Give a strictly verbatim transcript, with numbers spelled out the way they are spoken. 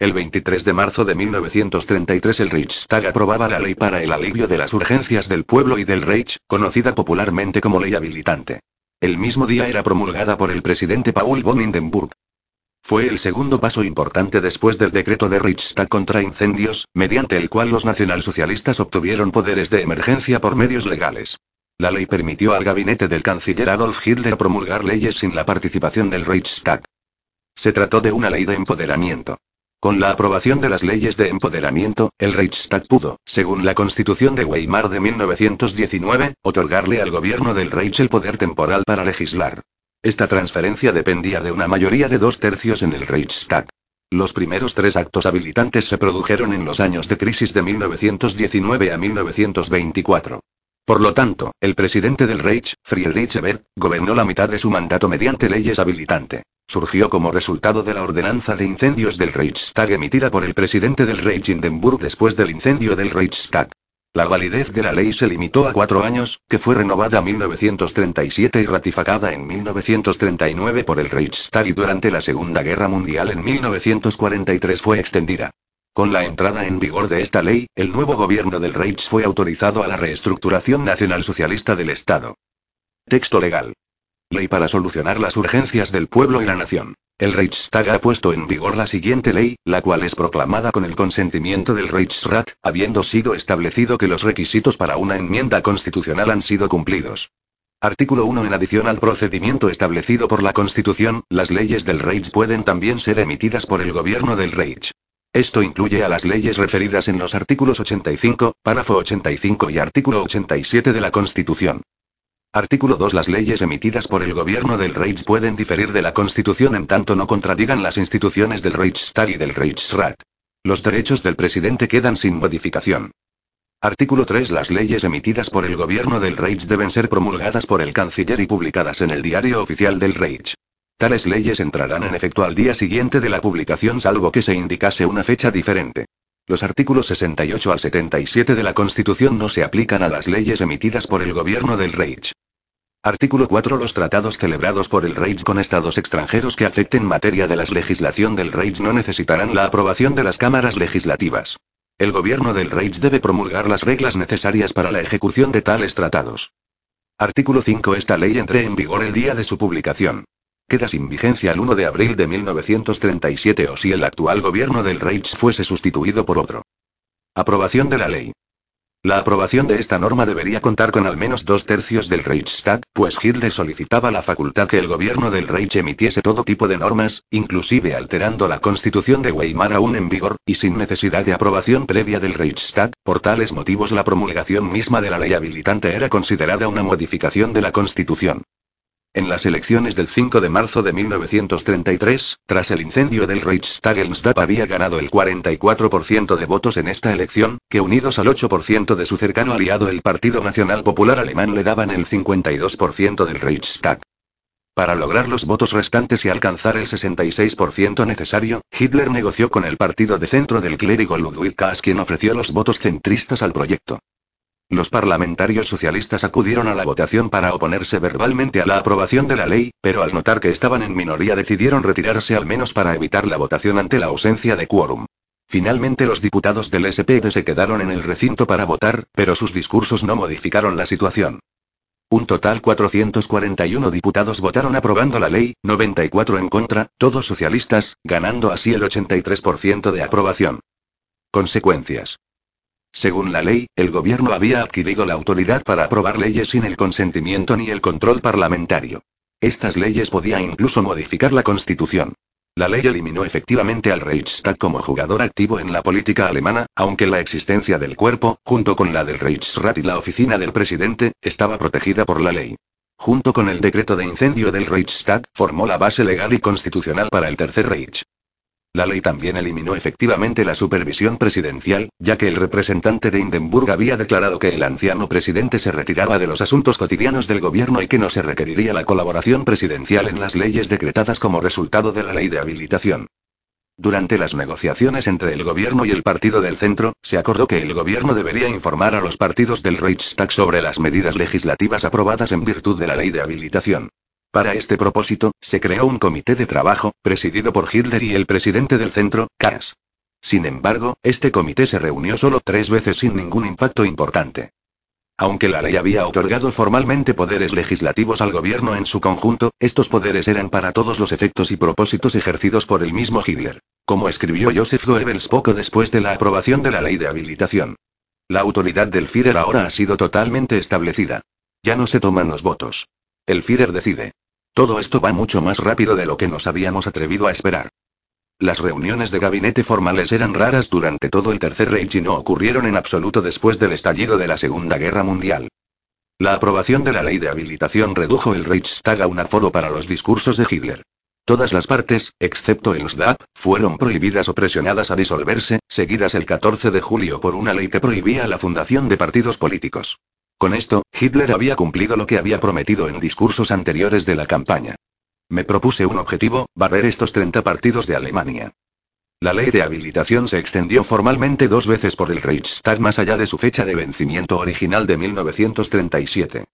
El veintitrés de marzo de mil novecientos treinta y tres el Reichstag aprobaba la ley para el alivio de las urgencias del pueblo y del Reich, conocida popularmente como ley habilitante. El mismo día era promulgada por el presidente Paul von Hindenburg. Fue el segundo paso importante después del decreto de Reichstag contra incendios, mediante el cual los nacionalsocialistas obtuvieron poderes de emergencia por medios legales. La ley permitió al gabinete del canciller Adolf Hitler promulgar leyes sin la participación del Reichstag. Se trató de una ley de empoderamiento. Con la aprobación de las leyes de empoderamiento, el Reichstag pudo, según la Constitución de Weimar de mil novecientos diecinueve, otorgarle al gobierno del Reich el poder temporal para legislar. Esta transferencia dependía de una mayoría de dos tercios en el Reichstag. Los primeros tres actos habilitantes se produjeron en los años de crisis de mil novecientos diecinueve a mil novecientos veinticuatro. Por lo tanto, el presidente del Reich, Friedrich Ebert, gobernó la mitad de su mandato mediante leyes habilitante. Surgió como resultado de la ordenanza de incendios del Reichstag emitida por el presidente del Reich Hindenburg después del incendio del Reichstag. La validez de la ley se limitó a cuatro años, que fue renovada en mil novecientos treinta y siete y ratificada en mil novecientos treinta y nueve por el Reichstag, y durante la Segunda Guerra Mundial en mil novecientos cuarenta y tres fue extendida. Con la entrada en vigor de esta ley, el nuevo gobierno del Reich fue autorizado a la reestructuración nacionalsocialista del Estado. Texto legal. Ley para solucionar las urgencias del pueblo y la nación. El Reichstag ha puesto en vigor la siguiente ley, la cual es proclamada con el consentimiento del Reichsrat, habiendo sido establecido que los requisitos para una enmienda constitucional han sido cumplidos. Artículo uno. En adición al procedimiento establecido por la Constitución, las leyes del Reich pueden también ser emitidas por el gobierno del Reich. Esto incluye a las leyes referidas en los artículos ochenta y cinco, párrafo ochenta y cinco y artículo ochenta y siete de la Constitución. Artículo dos. Las leyes emitidas por el gobierno del Reich pueden diferir de la Constitución en tanto no contradigan las instituciones del Reichstag y del Reichsrat. Los derechos del presidente quedan sin modificación. Artículo tres. Las leyes emitidas por el gobierno del Reich deben ser promulgadas por el canciller y publicadas en el Diario Oficial del Reich. Tales leyes entrarán en efecto al día siguiente de la publicación salvo que se indicase una fecha diferente. Los artículos sesenta y ocho al setenta y siete de la Constitución no se aplican a las leyes emitidas por el gobierno del Reich. Artículo cuatro. Los tratados celebrados por el Reich con estados extranjeros que afecten materia de la legislación del Reich no necesitarán la aprobación de las cámaras legislativas. El gobierno del Reich debe promulgar las reglas necesarias para la ejecución de tales tratados. Artículo cinco. Esta ley entró en vigor el día de su publicación. Queda sin vigencia el uno de abril de mil novecientos treinta y siete o si el actual gobierno del Reich fuese sustituido por otro. Aprobación de la ley. La aprobación de esta norma debería contar con al menos dos tercios del Reichstag, pues Hitler solicitaba la facultad que el gobierno del Reich emitiese todo tipo de normas, inclusive alterando la Constitución de Weimar aún en vigor, y sin necesidad de aprobación previa del Reichstag. Por tales motivos la promulgación misma de la ley habilitante era considerada una modificación de la Constitución. En las elecciones del cinco de marzo de mil novecientos treinta y tres, tras el incendio del Reichstag, el N S D A P había ganado el cuarenta y cuatro por ciento de votos en esta elección, que unidos al ocho por ciento de su cercano aliado el Partido Nacional Popular Alemán le daban el cincuenta y dos por ciento del Reichstag. Para lograr los votos restantes y alcanzar el sesenta y seis por ciento necesario, Hitler negoció con el partido de centro del clérigo Ludwig Kaas, quien ofreció los votos centristas al proyecto. Los parlamentarios socialistas acudieron a la votación para oponerse verbalmente a la aprobación de la ley, pero al notar que estaban en minoría decidieron retirarse al menos para evitar la votación ante la ausencia de quórum. Finalmente los diputados del S P D se quedaron en el recinto para votar, pero sus discursos no modificaron la situación. Un total cuatrocientos cuarenta y uno diputados votaron aprobando la ley, noventa y cuatro en contra, todos socialistas, ganando así el ochenta y tres por ciento de aprobación. Consecuencias. Según la ley, el gobierno había adquirido la autoridad para aprobar leyes sin el consentimiento ni el control parlamentario. Estas leyes podían incluso modificar la Constitución. La ley eliminó efectivamente al Reichstag como jugador activo en la política alemana, aunque la existencia del cuerpo, junto con la del Reichsrat y la oficina del presidente, estaba protegida por la ley. Junto con el decreto de incendio del Reichstag, formó la base legal y constitucional para el Tercer Reich. La ley también eliminó efectivamente la supervisión presidencial, ya que el representante de Hindenburg había declarado que el anciano presidente se retiraba de los asuntos cotidianos del gobierno y que no se requeriría la colaboración presidencial en las leyes decretadas como resultado de la ley de habilitación. Durante las negociaciones entre el gobierno y el partido del centro, se acordó que el gobierno debería informar a los partidos del Reichstag sobre las medidas legislativas aprobadas en virtud de la ley de habilitación. Para este propósito, se creó un comité de trabajo, presidido por Hitler y el presidente del centro, Kaas. Sin embargo, este comité se reunió solo tres veces sin ningún impacto importante. Aunque la ley había otorgado formalmente poderes legislativos al gobierno en su conjunto, estos poderes eran para todos los efectos y propósitos ejercidos por el mismo Hitler. Como escribió Joseph Goebbels poco después de la aprobación de la ley de habilitación. La autoridad del Führer ahora ha sido totalmente establecida. Ya no se toman los votos. El Führer decide. Todo esto va mucho más rápido de lo que nos habíamos atrevido a esperar. Las reuniones de gabinete formales eran raras durante todo el Tercer Reich y no ocurrieron en absoluto después del estallido de la Segunda Guerra Mundial. La aprobación de la ley de habilitación redujo el Reichstag a un aforo para los discursos de Hitler. Todas las partes, excepto el S D A P, fueron prohibidas o presionadas a disolverse, seguidas el catorce de julio por una ley que prohibía la fundación de partidos políticos. Con esto, Hitler había cumplido lo que había prometido en discursos anteriores de la campaña. Me propuse un objetivo, barrer estos treinta partidos de Alemania. La ley de habilitación se extendió formalmente dos veces por el Reichstag más allá de su fecha de vencimiento original de mil novecientos treinta y siete.